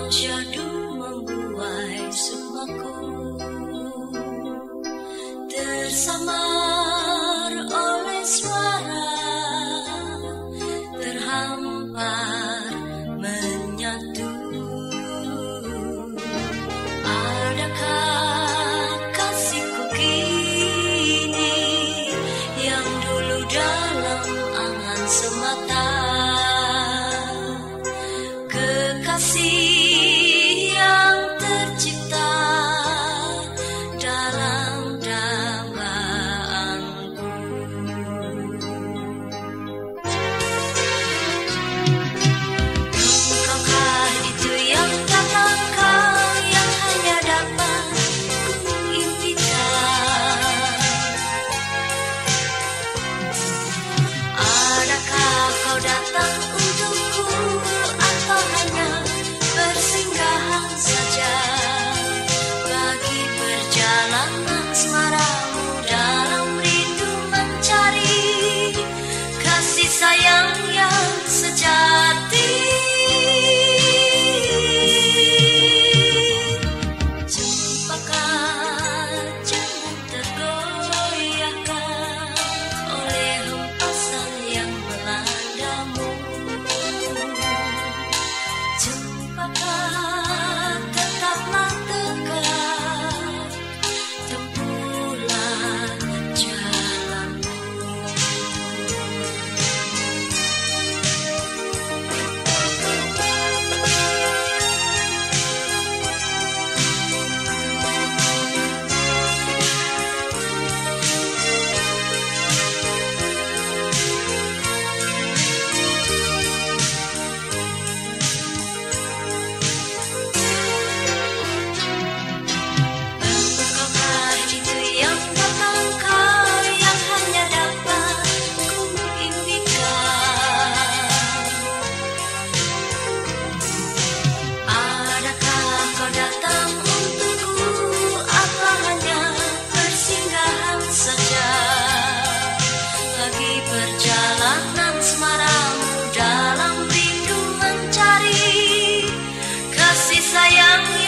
syahdu membuai sumaku, tersamar oleh suara, terhampar menyatu. Adakah kasihku kini yang dulu dalam angan semata, kekasih yang tercipta dalam dambaan. Engkaukah itu yang datang, kau yang hanya dapat ku impikan? Adakah kau datang untukku, atau hanya persinggahan saja bagi perjalanan asmaramu dalam rindu mencari kasih sayang yang sejati? Cempaka jangan tergoyahkan oleh hempasan yang melandamu. Cempaka tetaplah tegak, tempuhlah jalanmu. Engkaukah itu yang datang, kau yang hanya dapat ku impikan? Adakah kau datang untukku, atau hanya persinggahan saja bagi perjalanan asmaramu dalam rindu mencari kasih sayang